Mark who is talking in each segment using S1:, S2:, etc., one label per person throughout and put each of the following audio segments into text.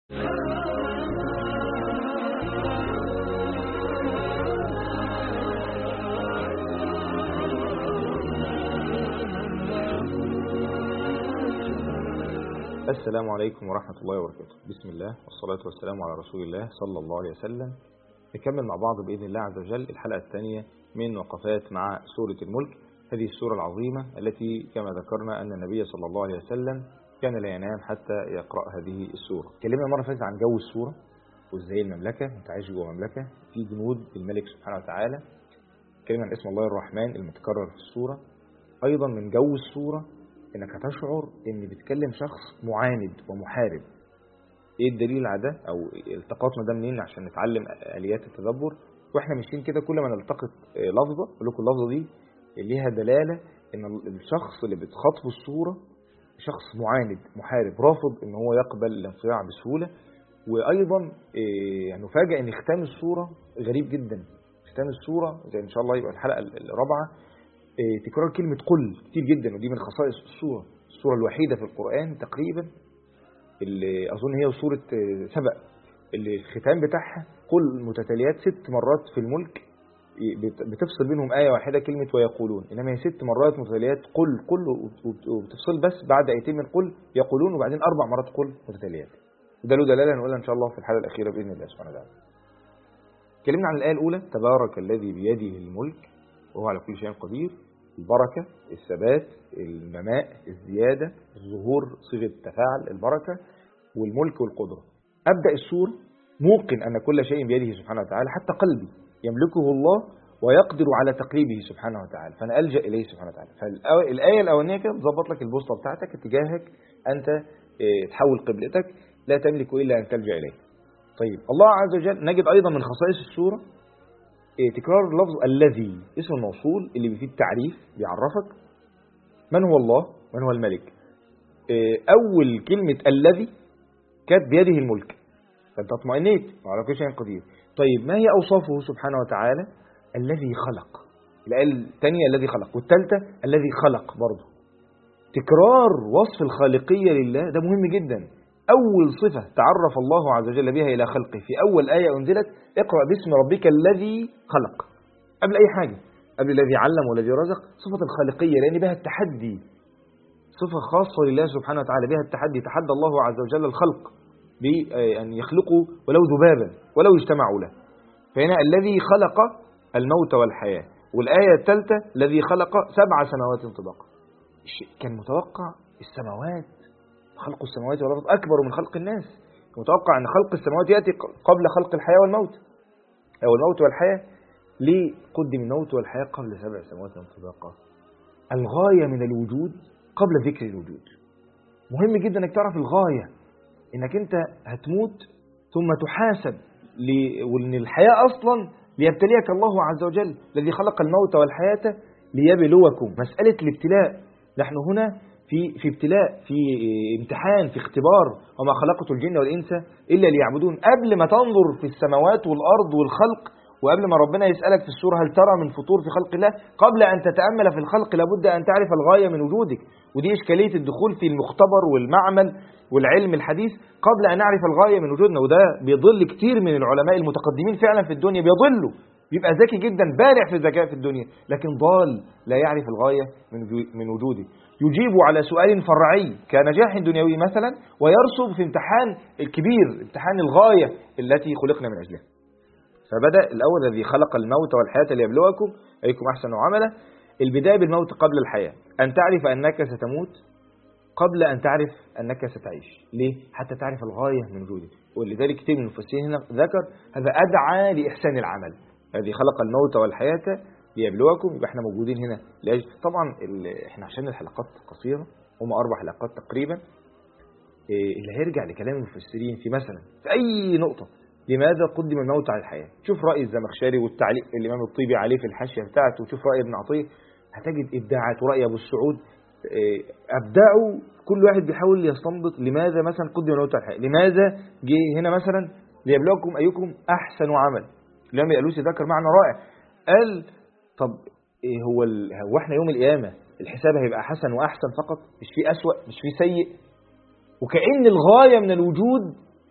S1: السلام عليكم ورحمة الله وبركاته. بسم الله والصلاة والسلام على رسول الله صلى الله عليه وسلم. نكمل مع بعض بإذن الله عز وجل الحلقة الثانية من وقفات مع سورة الملك، هذه السورة العظيمة التي كما ذكرنا أن النبي صلى الله عليه وسلم كان لا ينام حتى يقرأ هذه السورة. كلمنا مرة فاتت عن جو السورة وإزاي المملكة، أنت عايش جوه مملكة في جنود الملك سبحانه وتعالى. كلمة عن اسم الله الرحمن المتكرر في السورة. أيضا من جو السورة انك هتشعر ان بتكلم شخص معاند ومحارب. ايه الدليل على ده او التقاطنا ده منين عشان نتعلم اليات التدبر؟ واحنا ماشيين كده كل ما نلتقط لفظه اقول لكم اللفظه دي ليها دلاله ان الشخص اللي بتخاطبه الصوره شخص معاند محارب رافض ان هو يقبل الانصياع بسهوله. وايضا نفاجئ ان ختام الصوره غريب جدا. ختام الصوره زي ان شاء الله يبقى الحلقه الرابعه تكرار كلمة قل كتير جدا، ودي من خصائص السورة الوحيدة في القرآن تقريبا اللي أظن هي سورة سبأ اللي الختام بتاعها قل متتاليات 6 مرات في الملك، بتفصل بينهم آية واحدة كلمة ويقولون، إنما هي 6 مرات متتاليات قل وبتفصل بس بعد آيتين من قل يقولون وبعدين 4 مرات قل متتاليات. وده له دلالة هنقولها إن شاء الله في الحلقة الأخيرة بإذن الله سبحانه وتعالى. اتكلمنا عن الآية الأولى تبارك الذي بيده الملك وهو على كل شيء قدير. البركة، الثبات، النماء، الزيادة، الظهور صيغة تفاعل البركة، والملك والقدرة. أبدأ السورة موقن أن كل شيء بيده سبحانه وتعالى حتى قلبي يملكه الله ويقدر على تقليبه سبحانه وتعالى، فأنا ألجأ إليه سبحانه وتعالى. فالآية الأولانية كده تظبط لك البوصلة بتاعتك اتجاهك، أنت تحول قبلتك لا تملك إلا أن تلجأ إليه. طيب الله عز وجل نجد أيضا من خصائص السورة تكرار لفظ الذي اسم الموصول اللي فيه التعريف بيعرفك من هو الله من هو الملك. أول كلمة الذي كانت بيده الملك فأنت اطمئنيت وعلى كل شيء قدير. طيب ما هي أوصافه سبحانه وتعالى؟ الذي خلق. الآية الثانية الذي خلق، والثالثة الذي خلق برضه. تكرار وصف الخالقية لله ده مهم جدا. أول صفة تعرف الله عز وجل بها إلى خلقه في أول آية أنزلت اقرأ باسم ربك الذي خلق. قبل أي حاجة، قبل الذي علم والذي رزق، صفة الخالقية لأن بها التحدي، صفة خاصة لله سبحانه وتعالى بها التحدي. تحدى الله عز وجل الخلق بأن يخلقوا ولو ذبابا ولو اجتمعوا له. فهنا الذي خلق الموت والحياة. والآية الثالثة الذي خلق 7 سماوات طباقا. كان متوقع السماوات خلق السماوات والأرض أكبر من خلق الناس. متوقع أن خلق السماوات يأتي قبل خلق الحياة والموت أو الموت والحياة. ليه قدم الموت والحياة قبل 7 سماوات طباقا؟ الغاية من الوجود قبل ذكر الوجود. مهم جدا أنك تعرف الغاية، أنك أنت هتموت ثم تحاسب وأن الحياة أصلا ليبتليك الله عز وجل الذي خلق الموت والحياة ليبلوكم. مسألة الابتلاء، نحن هنا في ابتلاء، في امتحان، في اختبار. وما خلقت الجن والإنس إلا ليعبدون. قبل ما تنظر في السماوات والأرض والخلق، وقبل ما ربنا يسألك في السورة هل ترى من فطور في خلق الله، قبل أن تتأمل في الخلق لابد أن تعرف الغاية من وجودك. ودي إشكالية الدخول في المختبر والمعمل والعلم الحديث قبل أن نعرف الغاية من وجودنا. وده بيضل كتير من العلماء المتقدمين فعلا في الدنيا، بيضلوا، بيبقى ذكي جدا بارع في الذكاء في الدنيا لكن ضال لا يعرف الغاية من وجوده. يجيب على سؤال فرعي كنجاح دنيوي مثلا ويرسب في امتحان الكبير، امتحان الغاية التي خلقنا من أجلها. فبدأ الأول الذي خلق الموت والحياة ليبلوكم أيكم أحسن عملا. البداية بالموت قبل الحياة، أن تعرف أنك ستموت قبل أن تعرف أنك ستعيش. ليه؟ حتى تعرف الغاية من وجودك. ولذلك كتير من المفسرين هنا ذكر هذا أدعى لإحسان العمل. الذي خلق الموت والحياة ليبلوكم، يبقى احنا موجودين هنا لأجل طبعا احنا عشان الحلقات قصيرة هم 4 حلقات تقريبا. اللي هيرجع لكلام المفسرين في مثلا في أي نقطة لماذا قدم الموت على الحياة، شوف رأي الزمخشري والتعليق الإمام الطيبي عليه في الحاشية بتاعته، وشوف رأي ابن عطية هتجد إبداعات، ورأي أبو السعود أبدعوا. كل واحد بيحاول يستنبط لماذا مثلا قدم الموت على الحياة، لماذا جه هنا مثلا ليبلوكم أيكم أحسن عمل. الإمام الألوسي ذكر معنى رائع، قال طب هو احنا يوم القيامة الحساب هيبقى حسن وأحسن فقط، مش فيه أسوأ، مش فيه سيء؟ وكأن الغاية من الوجود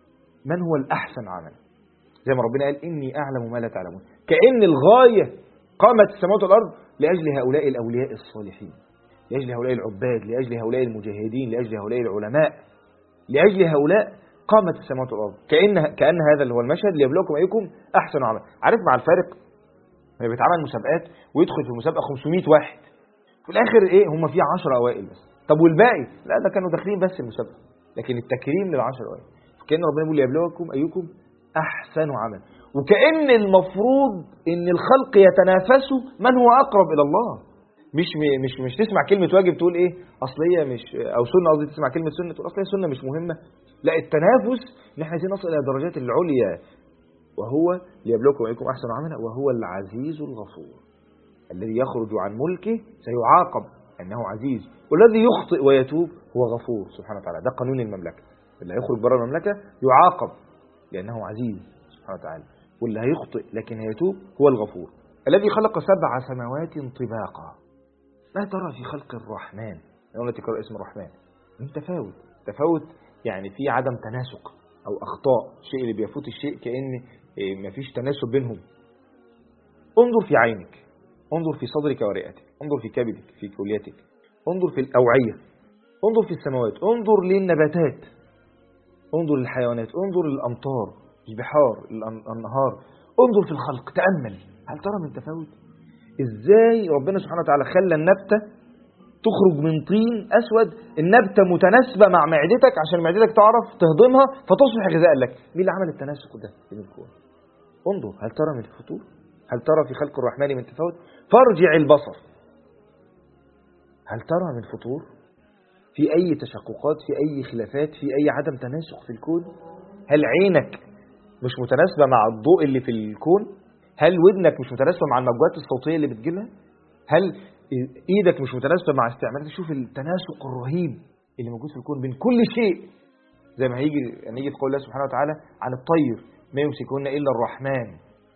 S1: من هو الأحسن عملا، زي ما ربنا قال إني أعلم ما لا تعلمون. كأن الغاية قامت السماوات والأرض لأجل هؤلاء الأولياء الصالحين، لأجل هؤلاء العباد، لأجل هؤلاء المجاهدين، لأجل هؤلاء العلماء، لأجل هؤلاء قامت السماوات والأرض. كأن هذا اللي هو المشهد ليبلوكم أيكم أحسن عملا. عارف مع الفارق لما بيتعمل مسابقات ويدخل في المسابقة 500 واحد، في الآخر إيه هم فيه 10 أوائل بس، طب والباقي لا ده كانوا داخلين بس المسابقة، لكن التكريم لل10 أوائل. كأن ربنا يقول ليبلوكم أيكم أحسن عملا، وكأن المفروض إن الخلق يتنافسوا من هو أقرب إلى الله. مش تسمع كلمة واجب تقول إيه أصل هي مش، أو سنة قصدي تسمع كلمة سنة تقول أصل هي سنة مش مهمة. لا، التنافس إن إحنا عايزين نصل إلى الدرجات العليا، وهو ليبلوكم أيكم أحسن عملا وهو العزيز الغفور. الذي يخرج عن ملكه سيعاقب أنه عزيز، والذي يخطئ ويتوب هو غفور سبحانه وتعالى. ده قانون المملكة، اللي هيخرج بره المملكة يعاقب لأنه عزيز سبحانه وتعالى، واللي هيخطئ لكن هيتوب هو الغفور. الذي خلق 7 سماوات طباقا. ما ترى في خلق الرحمن، يوم تكرر اسم الرحمن، من تفاوت يعني في عدم تناسق أو أخطاء، الشيء اللي بيفوت الشيء كأن مفيش تناسب بينهم. انظر في عينك، انظر في صدرك ورئتك، انظر في كبدك، في كليتك، انظر في الأوعية، انظر في السماوات، انظر للنباتات، انظر للحيوانات، انظر للأمطار، البحار، النهار، انظر في الخلق، تأمل. هل ترى من تفاوت؟ ازاي ربنا سبحانه وتعالى خلى النبتة تخرج من طين أسود، النبتة متناسبة مع معدتك عشان معدتك تعرف تهضمها فتصبح غذاء لك. مين اللي عمل التناسق ده في الكون؟ انظر، هل ترى من فطور؟ هل ترى في خلق الرحمن من تفاوت؟ فارجع البصر، هل ترى من فطور؟ في أي تشققات، في أي خلافات، في أي عدم تناسق في الكون؟ هل عينك مش متناسبة مع الضوء اللي في الكون؟ هل ودنك مش متناسبة مع الموجات الصوتية اللي بتجيلها؟ هل ايدك مش متناسبة مع استعمالك؟ شوف التناسق الرهيب اللي موجود في الكون بين كل شيء، زي ما هيجي في قول الله سبحانه وتعالى عن الطير ما يمسكون إلا الرحمن.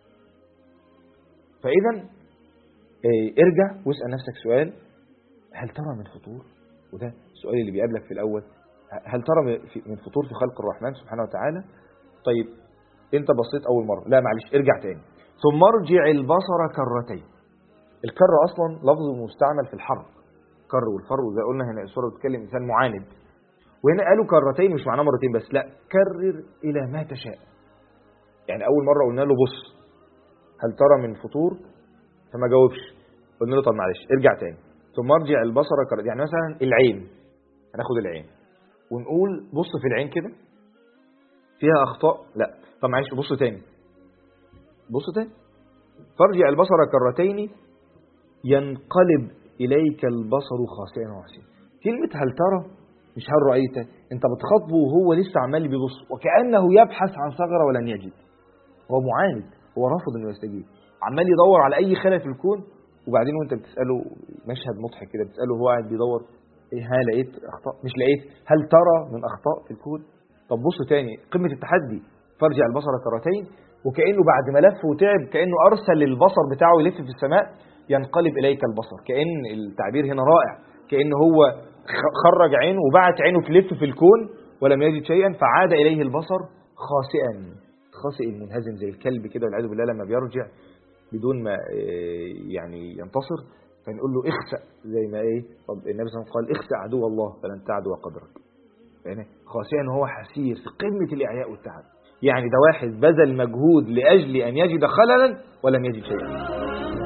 S1: فإذا ارجع واسأل نفسك سؤال، هل ترى من فطور؟ وده السؤال اللي بيقابلك في الأول، هل ترى من فطور في خلق الرحمن سبحانه وتعالى؟ طيب انت بصيت أول مرة، لا معلش ارجع تاني، ثم ارجع البصر كرتين. الكر أصلا لفظ مستعمل في الحرب، كر والفر، وزي قلنا هنا السورة بتتكلم إنسان معاند، وهنا قالوا كرتين مش معناه مرتين بس، لا كرر إلى ما تشاء. يعني أول مرة قلنا له بص هل ترى من فطور، فما جاوبش، قلنا له طب معلش ارجع تاني، ثم ارجع البصر كرتين. يعني مثلا العين، هناخد العين ونقول بص في العين كده فيها أخطاء، لا طب معلش بص تاني، فارجع البصر كرتين ينقلب إليك البصر خاسئا وحسيا. كلمة هل ترى مش هل رأيت، انت بتخاطبه وهو لسه عمال بيبص وكأنه يبحث عن ثغرة ولن يجد، هو معاند، هو رافض انه يستجيب، عمال يدور على اي خلل في الكون، وبعدين وانت بتسأله مشهد مضحك كده، بتسأله هو قاعد بيدور ايه، ها لقيت اخطاء؟ مش لقيت. هل ترى من اخطاء في الكون؟ طب بص تاني، قمة التحدي، فارجع البصر كرتين، وكأنه بعد ما لف وتعب كأنه أرسل البصر بتاعه يلف في السماء، ينقلب إليك البصر. كأن التعبير هنا رائع، كأن هو خرج عينه وبعت عينه تلف في الكون ولم يجد شيئا، فعاد إليه البصر خاسئ منهزم زي الكلب كده والعياذ بالله لما بيرجع بدون ما يعني ينتصر، فنقول له اخسأ، زي ما طب النبي صلى الله عليه وسلم قال اخسأ عدو الله فلن تعدو قدرك. يعني خاسئا هو حسير في قمة الإعياء والتعب، يعني ده واحد بذل مجهود لأجل أن يجد خللا ولم يجد شيئا.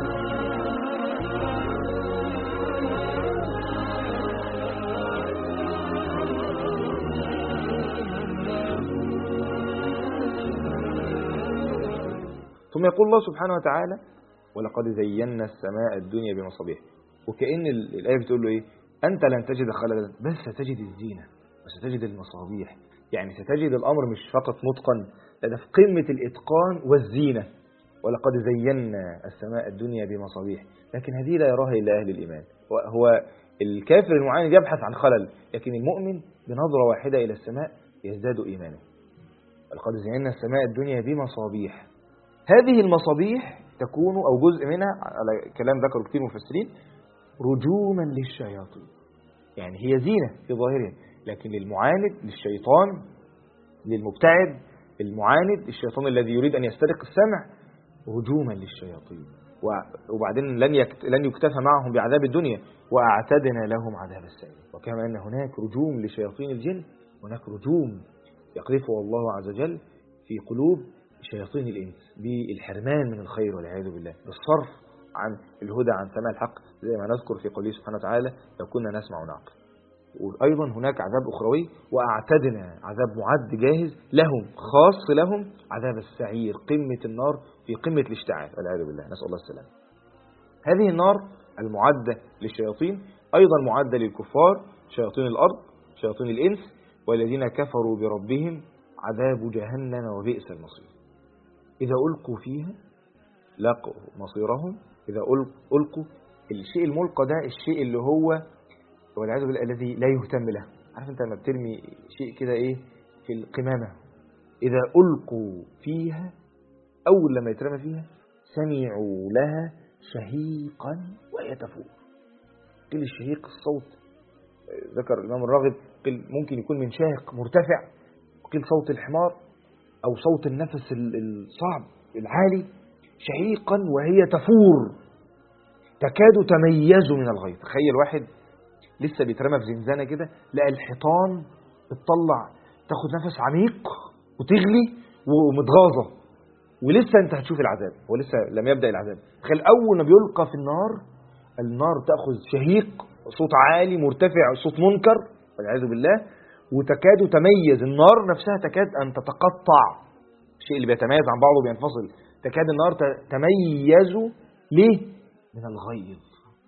S1: ثم يقول الله سبحانه وتعالى ولقد زينا السماء الدنيا بمصابيح، وكأن الآية بتقول له أنت لن تجد خللا بس ستجد الزينة وستجد المصابيح، يعني ستجد الأمر مش فقط متقن، ده في قمة الإتقان والزينة. ولقد زينا السماء الدنيا بمصابيح، لكن هذه لا يراها إلا أهل الإيمان. هو الكافر المعاند يبحث عن خلل، لكن المؤمن بنظرة واحدة إلى السماء يزداد إيمانه. ولقد زينا السماء الدنيا بمصابيح، هذه المصابيح تكون أو جزء منها على كلام ذكر كتير مفسرين رجوما للشياطين، يعني هي زينة في ظاهرها، لكن للمعاند للشيطان للمبتعد المعاند، الشيطان الذي يريد أن يسترق السمع، هجوما للشياطين. وبعدين لن يكتفى معهم بعذاب الدنيا، وأعتدنا لهم عذاب السعير. وكما أن هناك رجوم لشياطين الجن، هناك رجوم يقذفه الله عز وجل في قلوب شياطين الإنس بالحرمان من الخير والعياذ بالله، بالصرف عن الهدى، عن سماع الحق، زي ما نذكر في قوله سبحانه وتعالى لو كنا نسمع ونعقل. وأيضا هناك عذاب أخروي، وأعتدنا عذاب معد جاهز لهم، خاص لهم، عذاب السعير، قمة النار في قمة الاشتعال والعياذ بالله، نسأل الله السلامة. هذه النار المعدة للشياطين أيضا معدة للكفار، شياطين الأرض، شياطين الإنس، والذين كفروا بربهم عذاب جهنم وبئس المصير. إذا ألقوا فيها لقوا مصيرهم. إذا ألقوا، الشيء الملقى ده الشيء اللي هو والعياذ بالله الذي لا يهتم له. عارف انت لما بترمي شيء كده ايه في القمامة، إذا ألقوا فيها، أول لما يترمى فيها سمعوا لها شهيقا وهي تفور. قيل الشهيق الصوت، ذكر الإمام الراغب قيل ممكن يكون من شاهق مرتفع، وقيل صوت الحمار أو صوت النفس الصعب العالي، شهيقا وهي تفور تكاد تميز من الغيظ. تخيل واحد لسه بيترمى في زنزانة كده، لقى الحيطان بتطلع تاخد نفس عميق وتغلي ومتغاظة، ولسه انت هتشوف العذاب، هو لسه لم يبدأ العذاب. تخيل أول ما بيلقى في النار تأخذ شهيق، صوت عالي مرتفع، صوت منكر والعياذ بالله، وتكاد تميز النار نفسها، تكاد أن تتقطع. الشيء اللي بيتميز عن بعضه بينفصل، تكاد النار تميز ليه؟ من الغيظ.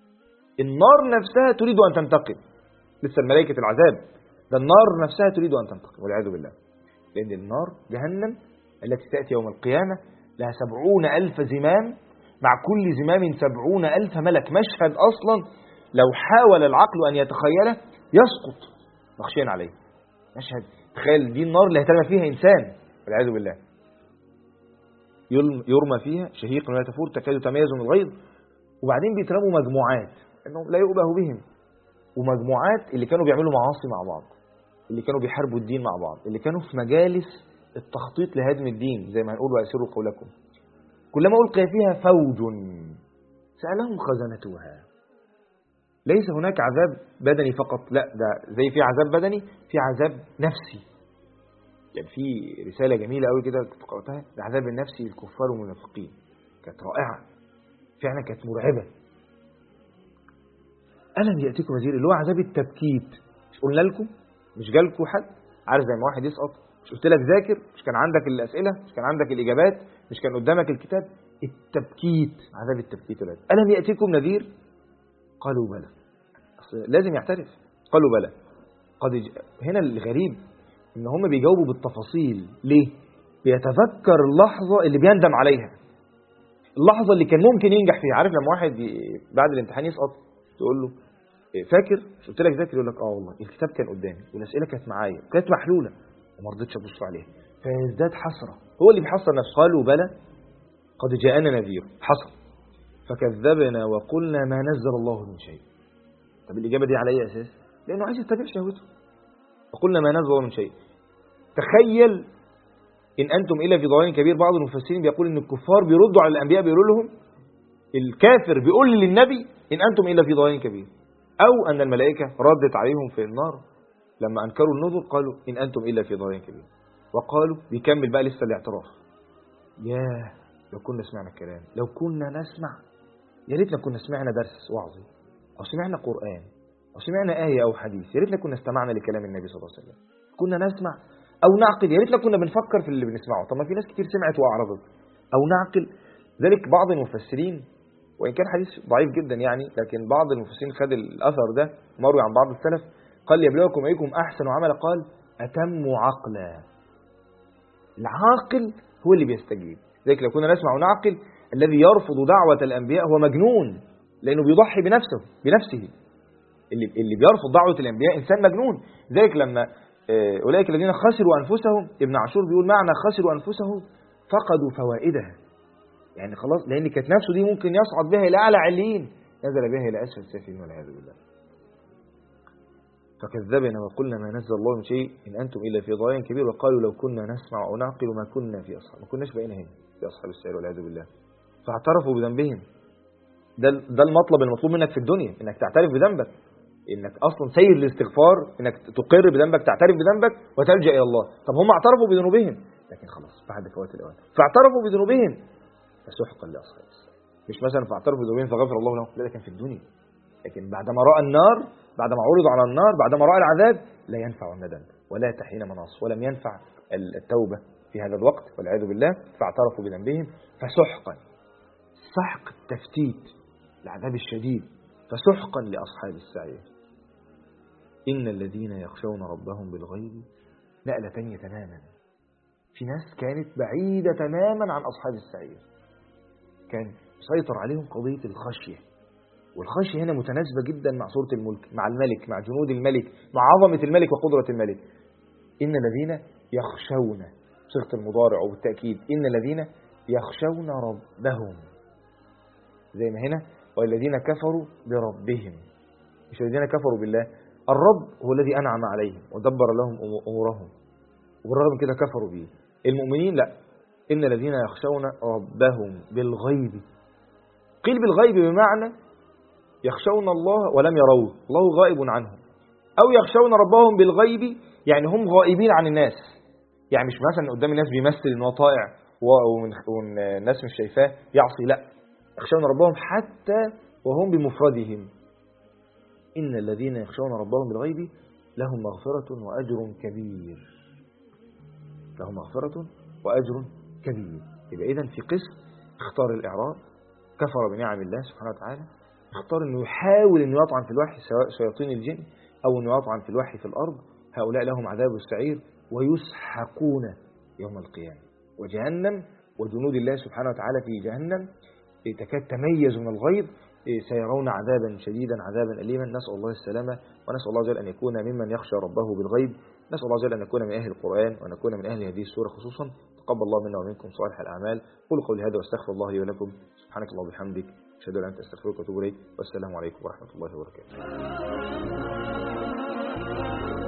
S1: النار نفسها تريد أن تنتقم، لسه الملائكة العذاب، ده النار نفسها تريد أن تنتقم والعياذ بالله. لأن النار جهنم التي تأتي يوم القيامة لها 70,000 زمام، مع كل زمام 70,000 ملك. مشهد أصلا لو حاول العقل أن يتخيله يسقط مخشيا عليه. مشهد، تخيل دي النار اللي هيترمى فيها إنسان والعياذ بالله، يرمى فيها شهيق ولا تفور تكاد تميز من الغيظ. وبعدين بيترموا مجموعات انهم لا يؤبه بهم، ومجموعات اللي كانوا بيعملوا معاصي مع بعض، اللي كانوا بيحاربوا الدين مع بعض، اللي كانوا في مجالس التخطيط لهدم الدين، زي ما نقول وأسروا قولكم. كلما ألقي فيها فوج سألهم خزنتها. ليس هناك عذاب بدني فقط، لا، ده زي في عذاب بدني في عذاب نفسي. يعني في رسالة جميلة قوي كده قرأتها، العذاب النفسي للكفار والمنافقين، كانت رائعة فعلا، كانت مرعبة. ألم يأتيكم نذير، اللي هو عذاب التبكيت. مش قلنا لكم؟ مش جالكم حد؟ عارف زي ما واحد يسقط، مش قلت لك ذاكر؟ مش كان عندك الأسئلة؟ مش كان عندك الإجابات؟ مش كان قدامك الكتاب؟ التبكيت، عذاب التبكيت. ألم يأتيكم نذير؟ قالوا بلى. لازم يعترف، قالوا بلى. هنا الغريب إن هم بيجاوبوا بالتفاصيل. ليه؟ بيتذكر اللحظة اللي بيندم عليها، اللحظة اللي كان ممكن ينجح فيها. عارف لما واحد بعد الامتحان يسقط تقول له فاكر؟ مش قلت لك ذاكر؟ يقول لك والله الكتاب كان قدامي والأسئلة كانت معايا كانت محلولة وما رضيتش ابص عليها، فيزداد حسرة. هو اللي بيحسر نفسه. قالوا بلى قد جاءنا نذير، حصل، فكذبنا وقلنا ما نزل الله من شيء. طب الإجابة دي على أي أساس؟ لأنه عايز يتبع شهوته. وقلنا ما نزل الله من شيء. تخيل إن أنتم إلا في ضلال كبير. بعض المفسرين بيقول إن الكفار بيردوا على الأنبياء، بيقولوا لهم، الكافر بيقول للنبي إن أنتم إلا في ضلال كبير، أو أن الملائكة ردت عليهم في النار لما أنكروا النذر، قالوا إن أنتم إلا في ضلال كبير. وقالوا، بيكمل بقى لسه الاعتراف، ياه لو كنا سمعنا الكلام، لو كنا نسمع، يا ريتنا كنا سمعنا درس وعظي، أو سمعنا قرآن، أو سمعنا آية أو حديث، يا ريتنا كنا استمعنا لكلام النبي صلى الله عليه وسلم، كنا نسمع أو نعقل، يا ريتنا كنا بنفكر في اللي بنسمعه. طب ما في ناس كتير سمعت وأعرضت. أو نعقل. ذلك بعض المفسرين، وإن كان حديث ضعيف جدا يعني، لكن بعض المفسرين خد الأثر ده مروي عن بعض السلف، قال ليبلوكم أيكم أحسن عملا، قال أتم عقلا. العاقل هو اللي بيستجيب. ذلك لو كنا نسمع ونعقل، الذي يرفض دعوة الأنبياء هو مجنون، لأنه بيضحي بنفسه. اللي بيرفض دعوة الأنبياء إنسان مجنون. ذلك لما أولئك الذين خسروا أنفسهم، ابن عاشور بيقول معنى خسروا أنفسهم فقدوا فوائدها، يعني خلاص، لأن كانت نفسه دي ممكن يصعد بها إلى أعلى عليين، نزل بها إلى أسفل سافلين والعياذ بالله. فكذبنا وقلنا ما نزل الله من شيء إن أنتم إلا في ضلال كبير وقالوا لو كنا نسمع أو نعقل ما كنا في أصحاب، ما كناش بقينا هنا في أصحاب السعير والعياذ بالله. فاعترفوا بذنبهم. ده المطلب المطلوب منك في الدنيا، إنك تعترف بذنبك، إنك أصلا سيد الاستغفار، إنك تقر بذنبك، تعترف بذنبك وتلجأ إلى الله. طب هم اعترفوا بذنوبهم لكن خلاص بعد فوات الأوان، فاعترفوا بذنوبهم فسحقا لأصحاب السعير. مش مثلا فاعترفوا بذنوبهم فغفر الله لهم، لا، ده كان في الدنيا. لكن بعدما رأى النار، بعدما عرضوا على النار، بعدما رأى العذاب، لا ينفع الندم ولا تحين مناص، ولم ينفع التوبة في هذا الوقت والعياذ بالله. فاعترفوا بذنبهم فسحقا، سحق التفتيت، العذاب الشديد، فسحقا لأصحاب السعير. إن الذين يخشون ربهم بالغيب، نقلة تانية تماما. في ناس كانت بعيدة تماما عن أصحاب السعير، كان يسيطر عليهم قضية الخشية، والخشية هنا متناسبة جدا مع سورة الملك، مع الملك، مع جنود الملك، مع عظمة الملك وقدرة الملك. إن الذين يخشون، صيغة المضارع وبالتأكيد، إن الذين يخشون ربهم، زي ما هنا والذين كفروا بربهم، مش الذين كفروا بالله. الرب هو الذي أنعم عليهم ودبر لهم أمورهم، وبالرغم من كده كفروا به. المؤمنين لا، إن الذين يخشون ربهم بالغيب. قيل بالغيب بمعنى يخشون الله ولم يروه، الله غائب عنهم، أو يخشون ربهم بالغيب يعني هم غائبين عن الناس، يعني مش مثلا قدام الناس بيمثل إنه طائع والناس مش شايفاه يعصي، لا، يخشون ربهم حتى وهم بمفردهم. إن الذين يخشون ربهم بالغيب لهم مغفرة وأجر كبير، لهم مغفرة وأجر كبير. يبقى إذن في قسم اختار الإعراض، كفر بنعم الله سبحانه وتعالى، اختار أنه يحاول أنه يطعن في الوحي سواء شياطين الجن أو أنه يطعن في الوحي في الأرض. هؤلاء لهم عذاب السعير ويسحقون يوم القيامة. وجهنم وجنود الله سبحانه وتعالى في جهنم تكاد تميز من الغيظ، سيرون عذابا شديدا، عذابا أليما. نسأل الله السلامة، ونسأل الله جل أن يكون ممن يخشى ربه بالغيب. نسأل الله جل أن نكون من أهل القرآن وأن نكون من أهل هذه السورة خصوصا. تقبل الله منا ومنكم صالح الأعمال. قولوا قولي هذا واستغفر الله لي ولكم. سبحانك اللهم وبحمدك، أشهد أن لا إله إلا أنت، أستغفرك وأتوب إليك. والسلام عليكم ورحمة الله وبركاته.